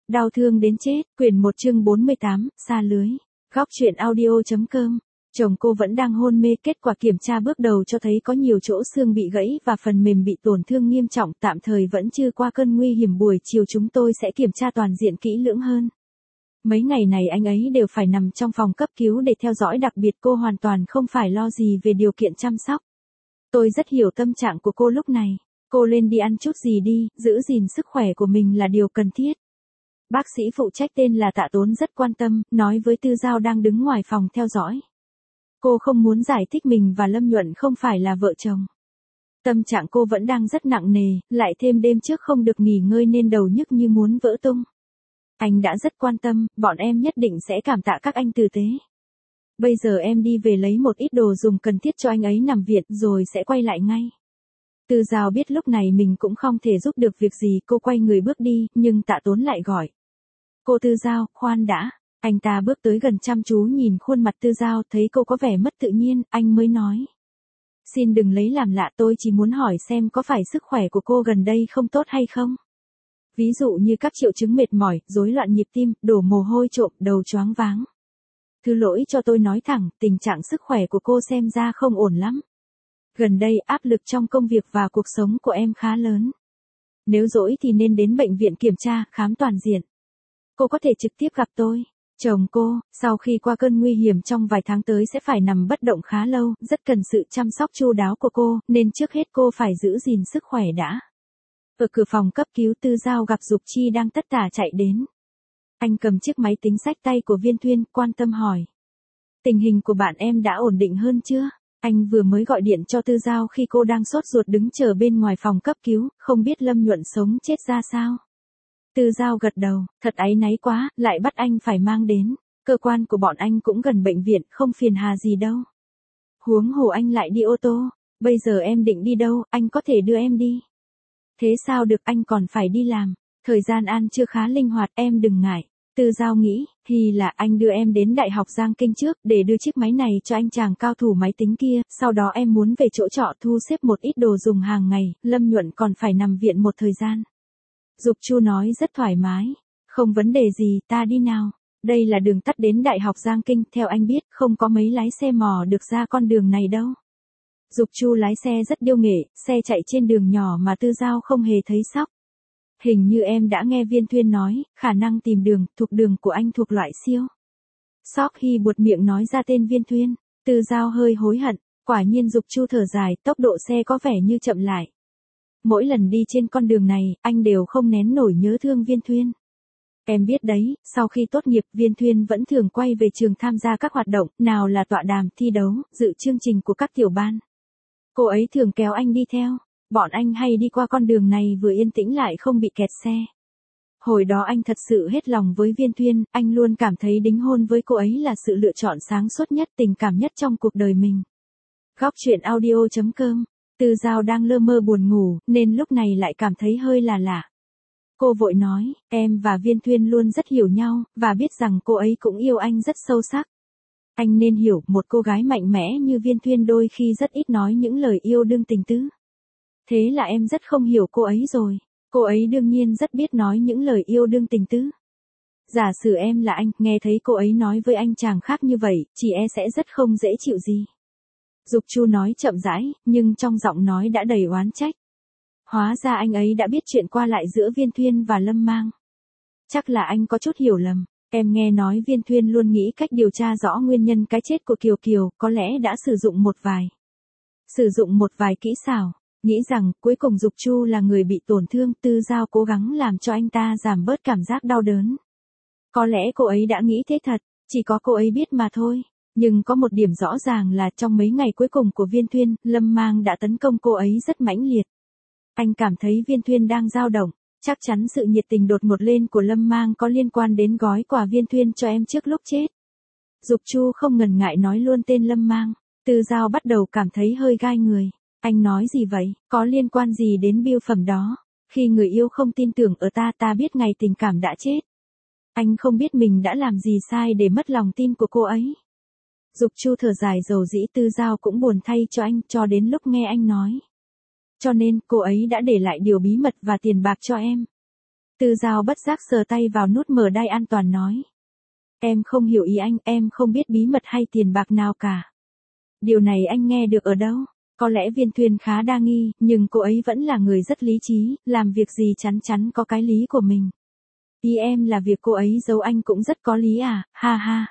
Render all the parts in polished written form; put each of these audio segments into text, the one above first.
Đau thương đến chết, quyển 1 chương 48, xa lưới. Góc truyện audio.com. Chồng cô vẫn đang hôn mê, kết quả kiểm tra bước đầu cho thấy có nhiều chỗ xương bị gãy và phần mềm bị tổn thương nghiêm trọng, tạm thời vẫn chưa qua cơn nguy hiểm, buổi chiều chúng tôi sẽ kiểm tra toàn diện kỹ lưỡng hơn. Mấy ngày này anh ấy đều phải nằm trong phòng cấp cứu để theo dõi, đặc biệt cô hoàn toàn không phải lo gì về điều kiện chăm sóc. Tôi rất hiểu tâm trạng của cô lúc này. Cô lên đi ăn chút gì đi, giữ gìn sức khỏe của mình là điều cần thiết. Bác sĩ phụ trách tên là Tạ Tốn rất quan tâm, nói với Tư Giao đang đứng ngoài phòng theo dõi. Cô không muốn giải thích mình và Lâm Nhuận không phải là vợ chồng. Tâm trạng cô vẫn đang rất nặng nề, lại thêm đêm trước không được nghỉ ngơi nên đầu nhức như muốn vỡ tung. Anh đã rất quan tâm, bọn em nhất định sẽ cảm tạ các anh tử tế. Bây giờ em đi về lấy một ít đồ dùng cần thiết cho anh ấy nằm viện rồi sẽ quay lại ngay. Tư Giao biết lúc này mình cũng không thể giúp được việc gì, cô quay người bước đi, nhưng Tạ Tốn lại gọi. Cô Tư Giao, khoan đã. Anh ta bước tới gần chăm chú nhìn khuôn mặt Tư Giao, thấy cô có vẻ mất tự nhiên, anh mới nói. Xin đừng lấy làm lạ, tôi chỉ muốn hỏi xem có phải sức khỏe của cô gần đây không tốt hay không? Ví dụ như các triệu chứng mệt mỏi, rối loạn nhịp tim, đổ mồ hôi trộm, đầu choáng váng. Thứ lỗi cho tôi nói thẳng, tình trạng sức khỏe của cô xem ra không ổn lắm. Gần đây áp lực trong công việc và cuộc sống của em khá lớn. Nếu rỗi thì nên đến bệnh viện kiểm tra, khám toàn diện. Cô có thể trực tiếp gặp tôi. Chồng cô, sau khi qua cơn nguy hiểm trong vài tháng tới sẽ phải nằm bất động khá lâu, rất cần sự chăm sóc chu đáo của cô, nên trước hết cô phải giữ gìn sức khỏe đã. Ở cửa phòng cấp cứu, Tư Giao gặp Dục Chi đang tất tả chạy đến. Anh cầm chiếc máy tính xách tay của Viên Thuyên, quan tâm hỏi. Tình hình của bạn em đã ổn định hơn chưa? Anh vừa mới gọi điện cho Tư Giao khi cô đang sốt ruột đứng chờ bên ngoài phòng cấp cứu, không biết Lâm Nhuận sống chết ra sao. Tư Giao gật đầu, thật áy náy quá, lại bắt anh phải mang đến. Cơ quan của bọn anh cũng gần bệnh viện, không phiền hà gì đâu. Huống hồ anh lại đi ô tô, bây giờ em định đi đâu, anh có thể đưa em đi. Thế sao được, anh còn phải đi làm, thời gian ăn chưa khá linh hoạt, em đừng ngại. Tư Giao nghĩ, thì là anh đưa em đến Đại học Giang Kinh trước, để đưa chiếc máy này cho anh chàng cao thủ máy tính kia, sau đó em muốn về chỗ trọ thu xếp một ít đồ dùng hàng ngày, Lâm Nhuận còn phải nằm viện một thời gian. Dục Chu nói rất thoải mái, không vấn đề gì, ta đi nào. Đây là đường tắt đến Đại học Giang Kinh, theo anh biết, không có mấy lái xe mò được ra con đường này đâu. Dục Chu lái xe rất điêu nghệ, xe chạy trên đường nhỏ mà Tư Giao không hề thấy sóc. Hình như em đã nghe Viên Thuyên nói, khả năng tìm đường, thuộc đường của anh thuộc loại siêu. Sóc Hy buột miệng nói ra tên Viên Thuyên, Tư Giao hơi hối hận, quả nhiên Dục Chu thở dài, tốc độ xe có vẻ như chậm lại. Mỗi lần đi trên con đường này, anh đều không nén nổi nhớ thương Viên Thuyên. Em biết đấy, sau khi tốt nghiệp, Viên Thuyên vẫn thường quay về trường tham gia các hoạt động, nào là tọa đàm, thi đấu, dự chương trình của các tiểu ban. Cô ấy thường kéo anh đi theo. Bọn anh hay đi qua con đường này vừa yên tĩnh lại không bị kẹt xe. Hồi đó anh thật sự hết lòng với Viên Thuyên, anh luôn cảm thấy đính hôn với cô ấy là sự lựa chọn sáng suốt nhất, tình cảm nhất trong cuộc đời mình. Góc truyện audio.com. Tư Giao đang lơ mơ buồn ngủ, nên lúc này lại cảm thấy hơi là lạ. Cô vội nói, em và Viên Thuyên luôn rất hiểu nhau, và biết rằng cô ấy cũng yêu anh rất sâu sắc. Anh nên hiểu, một cô gái mạnh mẽ như Viên Thuyên đôi khi rất ít nói những lời yêu đương tình tứ. Thế là em rất không hiểu cô ấy rồi. Cô ấy đương nhiên rất biết nói những lời yêu đương tình tứ. Giả sử em là anh, nghe thấy cô ấy nói với anh chàng khác như vậy, chỉ e sẽ rất không dễ chịu gì. Dục Chu nói chậm rãi, nhưng trong giọng nói đã đầy oán trách. Hóa ra anh ấy đã biết chuyện qua lại giữa Viên Thuyên và Lâm Mang. Chắc là anh có chút hiểu lầm. Em nghe nói Viên Thuyên luôn nghĩ cách điều tra rõ nguyên nhân cái chết của Kiều Kiều, có lẽ đã sử dụng một vài kỹ xảo. Nghĩ rằng cuối cùng Dục Chu là người bị tổn thương, Tư Giao cố gắng làm cho anh ta giảm bớt cảm giác đau đớn. Có lẽ cô ấy đã nghĩ thế thật, chỉ có cô ấy biết mà thôi. Nhưng có một điểm rõ ràng là trong mấy ngày cuối cùng của Viên Thuyên, Lâm Mang đã tấn công cô ấy rất mãnh liệt. Anh cảm thấy Viên Thuyên đang dao động, chắc chắn sự nhiệt tình đột ngột lên của Lâm Mang có liên quan đến gói quà Viên Thuyên cho em trước lúc chết. Dục Chu không ngần ngại nói luôn tên Lâm Mang, Tư Giao bắt đầu cảm thấy hơi gai người. Anh nói gì vậy, có liên quan gì đến bưu phẩm đó? Khi người yêu không tin tưởng ở ta biết ngày tình cảm đã chết. Anh không biết mình đã làm gì sai để mất lòng tin của cô ấy. Dục Chu thở dài dầu dĩ, Tư Giao cũng buồn thay cho anh, cho đến lúc nghe anh nói. Cho nên, cô ấy đã để lại điều bí mật và tiền bạc cho em. Tư Giao bất giác sờ tay vào nút mở đai an toàn nói. Em không hiểu ý anh, em không biết bí mật hay tiền bạc nào cả. Điều này anh nghe được ở đâu? Có lẽ Viên Thuyên khá đa nghi, nhưng cô ấy vẫn là người rất lý trí, làm việc gì chắn chắn có cái lý của mình. Ý em là việc cô ấy giấu anh cũng rất có lý à, ha ha.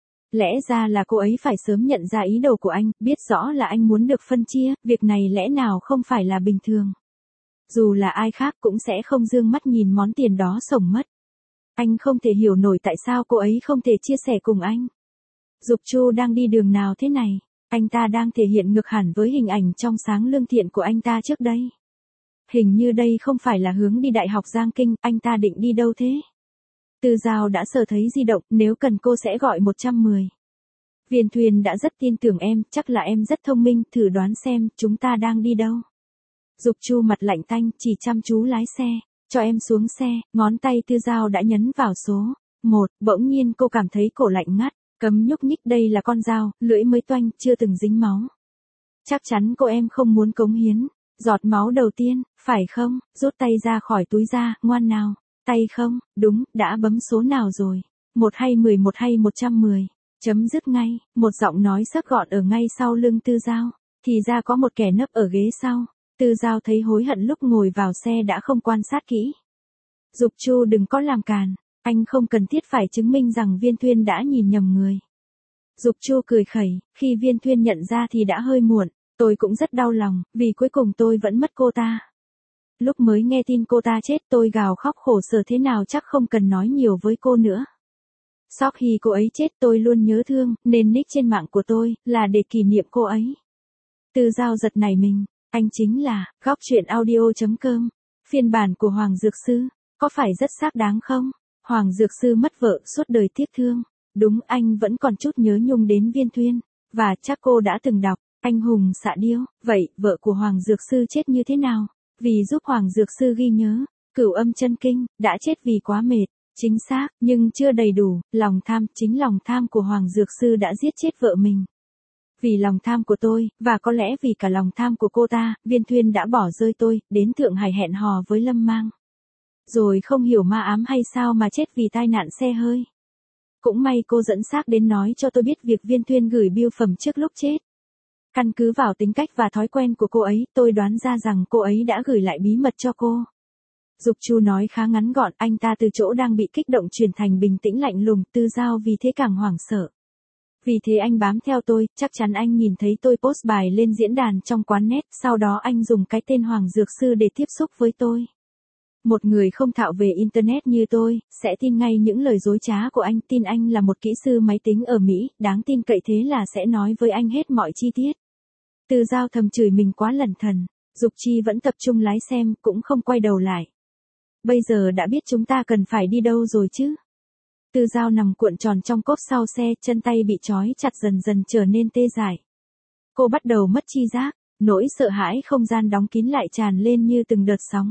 Lẽ ra là cô ấy phải sớm nhận ra ý đồ của anh, biết rõ là anh muốn được phân chia, việc này lẽ nào không phải là bình thường. Dù là ai khác cũng sẽ không dương mắt nhìn món tiền đó sổng mất. Anh không thể hiểu nổi tại sao cô ấy không thể chia sẻ cùng anh. Dục Chu đang đi đường nào thế này? Anh ta đang thể hiện ngược hẳn với hình ảnh trong sáng lương thiện của anh ta trước đây. Hình như đây không phải là hướng đi Đại học Giang Kinh, anh ta định đi đâu thế? Tư Giao đã sờ thấy di động, nếu cần cô sẽ gọi 110. Viên Thuyên đã rất tin tưởng em, chắc là em rất thông minh, thử đoán xem, chúng ta đang đi đâu. Dục Chu mặt lạnh tanh, chỉ chăm chú lái xe, cho em xuống xe, ngón tay Tư Giao đã nhấn vào số 1, bỗng nhiên cô cảm thấy cổ lạnh ngắt, cấm nhúc nhích, đây là con dao, lưỡi mới toanh, chưa từng dính máu. Chắc chắn cô em không muốn cống hiến, giọt máu đầu tiên, phải không, rút tay ra khỏi túi ra, ngoan nào, tay không, đúng, đã bấm số nào rồi, 1 hay 11 hay 110, chấm dứt ngay, một giọng nói sắc gọn ở ngay sau lưng Tư Giao, thì ra có một kẻ nấp ở ghế sau. Tư Giao thấy hối hận lúc ngồi vào xe đã không quan sát kỹ. Dục Chu đừng có làm càn, anh không cần thiết phải chứng minh rằng Viên Thuyên đã nhìn nhầm người. Dục Chu cười khẩy, khi Viên Thuyên nhận ra thì đã hơi muộn, tôi cũng rất đau lòng, vì cuối cùng tôi vẫn mất cô ta. Lúc mới nghe tin cô ta chết tôi gào khóc khổ sở thế nào chắc không cần nói nhiều với cô nữa. Sau khi cô ấy chết tôi luôn nhớ thương, nên nick trên mạng của tôi là để kỷ niệm cô ấy. Tư Giao giật nảy mình. Anh chính là, góc truyện audio.com, phiên bản của Hoàng Dược Sư, có phải rất xác đáng không? Hoàng Dược Sư mất vợ suốt đời tiếc thương, đúng anh vẫn còn chút nhớ nhung đến Viên Thuyên, và chắc cô đã từng đọc, Anh Hùng Xạ Điêu, vậy vợ của Hoàng Dược Sư chết như thế nào? Vì giúp Hoàng Dược Sư ghi nhớ, Cửu Âm Chân Kinh, đã chết vì quá mệt, chính xác, nhưng chưa đầy đủ, lòng tham, chính lòng tham của Hoàng Dược Sư đã giết chết vợ mình. Vì lòng tham của tôi, và có lẽ vì cả lòng tham của cô ta, Viên Thuyên đã bỏ rơi tôi, đến Thượng Hải hẹn hò với Lâm Mang. Rồi không hiểu ma ám hay sao mà chết vì tai nạn xe hơi. Cũng may cô dẫn xác đến nói cho tôi biết việc Viên Thuyên gửi bưu phẩm trước lúc chết. Căn cứ vào tính cách và thói quen của cô ấy, tôi đoán ra rằng cô ấy đã gửi lại bí mật cho cô. Dục Chu nói khá ngắn gọn, anh ta từ chỗ đang bị kích động chuyển thành bình tĩnh lạnh lùng, Tư Giao vì thế càng hoảng sợ. Vì thế anh bám theo tôi, chắc chắn anh nhìn thấy tôi post bài lên diễn đàn trong quán net, sau đó anh dùng cái tên Hoàng Dược Sư để tiếp xúc với tôi. Một người không thạo về Internet như tôi, sẽ tin ngay những lời dối trá của anh, tin anh là một kỹ sư máy tính ở Mỹ, đáng tin cậy thế là sẽ nói với anh hết mọi chi tiết. Tư Giao thầm chửi mình quá lẩn thần, Dục Chi vẫn tập trung lái xem, cũng không quay đầu lại. Bây giờ đã biết chúng ta cần phải đi đâu rồi chứ? Tư Giao nằm cuộn tròn trong cốp sau xe, chân tay bị trói chặt dần dần trở nên tê dại. Cô bắt đầu mất chi giác, nỗi sợ hãi không gian đóng kín lại tràn lên như từng đợt sóng.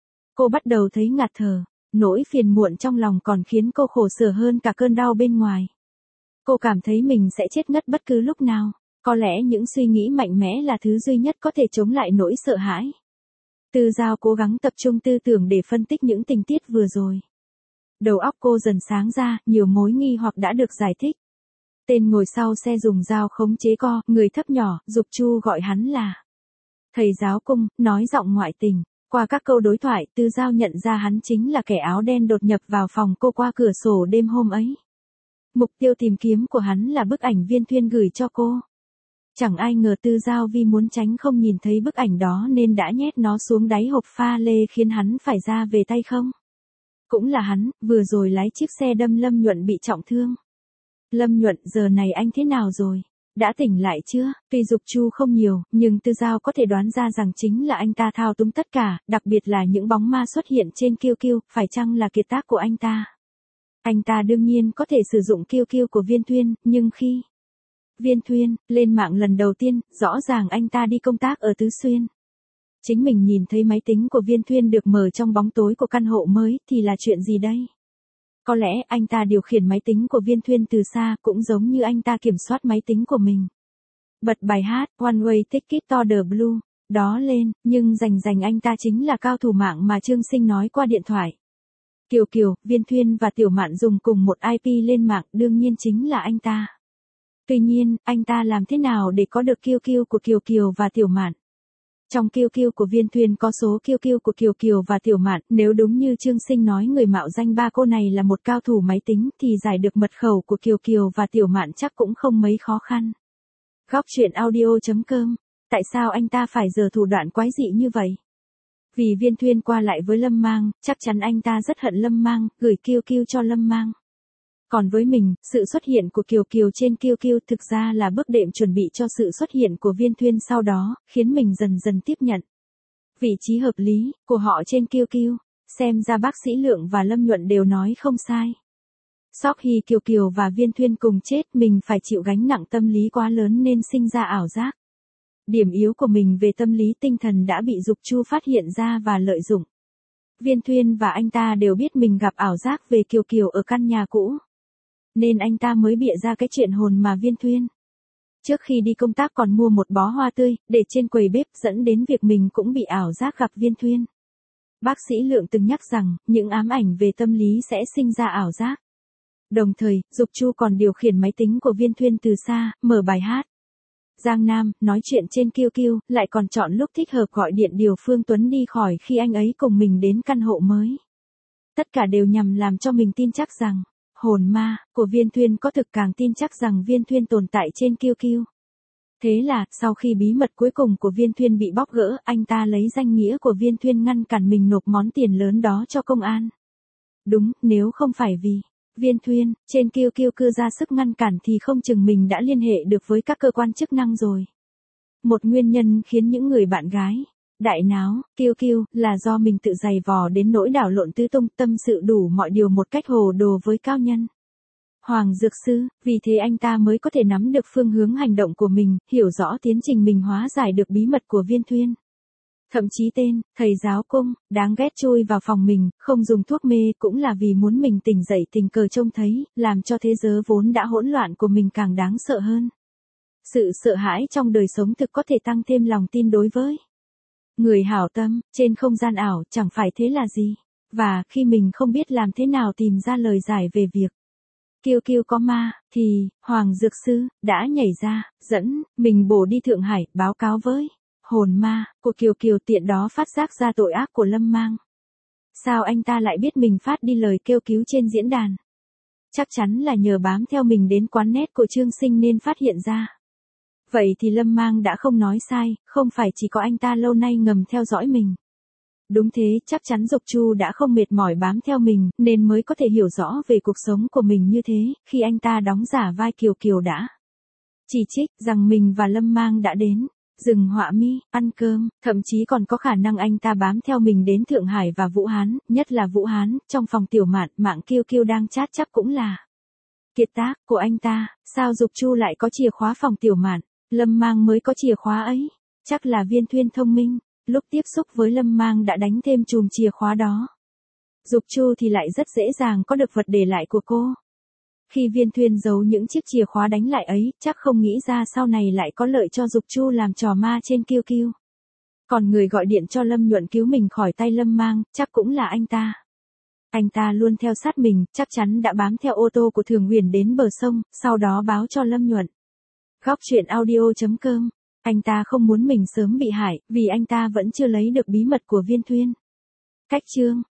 Cô bắt đầu thấy ngạt thở, nỗi phiền muộn trong lòng còn khiến cô khổ sở hơn cả cơn đau bên ngoài. Cô cảm thấy mình sẽ chết ngất bất cứ lúc nào, có lẽ những suy nghĩ mạnh mẽ là thứ duy nhất có thể chống lại nỗi sợ hãi. Tư Giao cố gắng tập trung tư tưởng để phân tích những tình tiết vừa rồi. Đầu óc cô dần sáng ra, nhiều mối nghi hoặc đã được giải thích. Tên ngồi sau xe dùng dao khống chế co, người thấp nhỏ, Dục Chu gọi hắn là thầy giáo cung, nói giọng ngoại tình. Qua các câu đối thoại, Tư Giao nhận ra hắn chính là kẻ áo đen đột nhập vào phòng cô qua cửa sổ đêm hôm ấy. Mục tiêu tìm kiếm của hắn là bức ảnh Viên Thuyên gửi cho cô. Chẳng ai ngờ Tư Giao vì muốn tránh không nhìn thấy bức ảnh đó nên đã nhét nó xuống đáy hộp pha lê khiến hắn phải ra về tay không. Cũng là hắn, vừa rồi lái chiếc xe đâm Lâm Nhuận bị trọng thương. Lâm Nhuận, giờ này anh thế nào rồi? Đã tỉnh lại chưa? Tuy Dục Chu không nhiều, nhưng Tư Giao có thể đoán ra rằng chính là anh ta thao túng tất cả, đặc biệt là những bóng ma xuất hiện trên Kiêu Kiêu, phải chăng là kiệt tác của anh ta? Anh ta đương nhiên có thể sử dụng Kiêu Kiêu của Viên Thuyên, nhưng khi Viên Thuyên lên mạng lần đầu tiên, rõ ràng anh ta đi công tác ở Tứ Xuyên. Chính mình nhìn thấy máy tính của Viên Thuyên được mở trong bóng tối của căn hộ mới, thì là chuyện gì đây? Có lẽ anh ta điều khiển máy tính của Viên Thuyên từ xa, cũng giống như anh ta kiểm soát máy tính của mình. Bật bài hát One Way Ticket to the Blue đó lên, nhưng rành anh ta chính là cao thủ mạng mà Trương Sinh nói qua điện thoại. Kiều Kiều, Viên Thuyên và Tiểu Mạn dùng cùng một IP lên mạng, đương nhiên chính là anh ta. Tuy nhiên, anh ta làm thế nào để có được QQ của Kiều Kiều và Tiểu Mạn? Trong QQ của Viên Thuyên có số QQ của Kiều Kiều và Tiểu Mạn, nếu đúng như Trương Sinh nói người mạo danh ba cô này là một cao thủ máy tính thì giải được mật khẩu của Kiều Kiều và Tiểu Mạn chắc cũng không mấy khó khăn. Góc truyện audio.com. Tại sao anh ta phải giở thủ đoạn quái dị như vậy? Vì Viên Thuyên qua lại với Lâm Mang, chắc chắn anh ta rất hận Lâm Mang, gửi QQ cho Lâm Mang. Còn với mình, sự xuất hiện của Kiều Kiều trên QQ thực ra là bước đệm chuẩn bị cho sự xuất hiện của Viên Thuyên sau đó, khiến mình dần dần tiếp nhận vị trí hợp lý của họ trên QQ. Xem ra bác sĩ Lượng và Lâm Nhuận đều nói không sai. Sau khi Kiều Kiều và Viên Thuyên cùng chết, mình phải chịu gánh nặng tâm lý quá lớn nên sinh ra ảo giác. Điểm yếu của mình về tâm lý tinh thần đã bị Dục Chu phát hiện ra và lợi dụng. Viên Thuyên và anh ta đều biết mình gặp ảo giác về Kiều Kiều ở căn nhà cũ, nên anh ta mới bịa ra cái chuyện hồn mà Viên Thuyên. Trước khi đi công tác còn mua một bó hoa tươi, để trên quầy bếp, dẫn đến việc mình cũng bị ảo giác gặp Viên Thuyên. Bác sĩ Lượng từng nhắc rằng, những ám ảnh về tâm lý sẽ sinh ra ảo giác. Đồng thời, Dục Chu còn điều khiển máy tính của Viên Thuyên từ xa, mở bài hát Giang Nam, nói chuyện trên QQ, lại còn chọn lúc thích hợp gọi điện điều Phương Tuấn đi khỏi khi anh ấy cùng mình đến căn hộ mới. Tất cả đều nhằm làm cho mình tin chắc rằng, hồn ma của Viên Thuyên có thực, càng tin chắc rằng Viên Thuyên tồn tại trên QQ. Thế là, sau khi bí mật cuối cùng của Viên Thuyên bị bóc gỡ, anh ta lấy danh nghĩa của Viên Thuyên ngăn cản mình nộp món tiền lớn đó cho công an. Đúng, nếu không phải vì Viên Thuyên trên QQ cư ra sức ngăn cản thì không chừng mình đã liên hệ được với các cơ quan chức năng rồi. Một nguyên nhân khiến những người bạn gái đại náo QQ là do mình tự giày vò đến nỗi đảo lộn tứ tung, tâm sự đủ mọi điều một cách hồ đồ với cao nhân Hoàng Dược Sư, vì thế anh ta mới có thể nắm được phương hướng hành động của mình, hiểu rõ tiến trình mình hóa giải được bí mật của Viên Thuyên. Thậm chí tên thầy giáo cung đáng ghét chui vào phòng mình, không dùng thuốc mê cũng là vì muốn mình tỉnh dậy, tình cờ trông thấy, làm cho thế giới vốn đã hỗn loạn của mình càng đáng sợ hơn. Sự sợ hãi trong đời sống thực có thể tăng thêm lòng tin đối với người hảo tâm trên không gian ảo, chẳng phải thế là gì. Và khi mình không biết làm thế nào tìm ra lời giải về việc QQ có ma, thì Hoàng Dược Sư đã nhảy ra, dẫn mình bổ đi Thượng Hải, báo cáo với hồn ma của Kiều Kiều, tiện đó phát giác ra tội ác của Lâm Mang. Sao anh ta lại biết mình phát đi lời kêu cứu trên diễn đàn? Chắc chắn là nhờ bám theo mình đến quán net của Trương Sinh nên phát hiện ra. Vậy thì Lâm Mang đã không nói sai, không phải chỉ có anh ta lâu nay ngầm theo dõi mình. Đúng thế, chắc chắn Dục Chu đã không mệt mỏi bám theo mình, nên mới có thể hiểu rõ về cuộc sống của mình như thế, khi anh ta đóng giả vai Kiều Kiều đã chỉ trích rằng mình và Lâm Mang đã đến rừng Họa Mi, ăn cơm, thậm chí còn có khả năng anh ta bám theo mình đến Thượng Hải và Vũ Hán, nhất là Vũ Hán, trong phòng Tiểu Mạn, mạng QQ đang chat chắc cũng là kiệt tác của anh ta. Sao Dục Chu lại có chìa khóa phòng Tiểu Mạn? Lâm Mang mới có chìa khóa ấy. Chắc là Viên Thuyên thông minh, lúc tiếp xúc với Lâm Mang đã đánh thêm chùm chìa khóa đó. Dục Chu thì lại rất dễ dàng có được vật để lại của cô. Khi Viên Thuyên giấu những chiếc chìa khóa đánh lại ấy, chắc không nghĩ ra sau này lại có lợi cho Dục Chu làm trò ma trên QQ. Còn người gọi điện cho Lâm Nhuận cứu mình khỏi tay Lâm Mang, chắc cũng là anh ta. Anh ta luôn theo sát mình, chắc chắn đã bám theo ô tô của Thường Huyền đến bờ sông, sau đó báo cho Lâm Nhuận. Góc truyện audio.com. Anh ta không muốn mình sớm bị hại, vì anh ta vẫn chưa lấy được bí mật của Viên Thuyên. Cách chương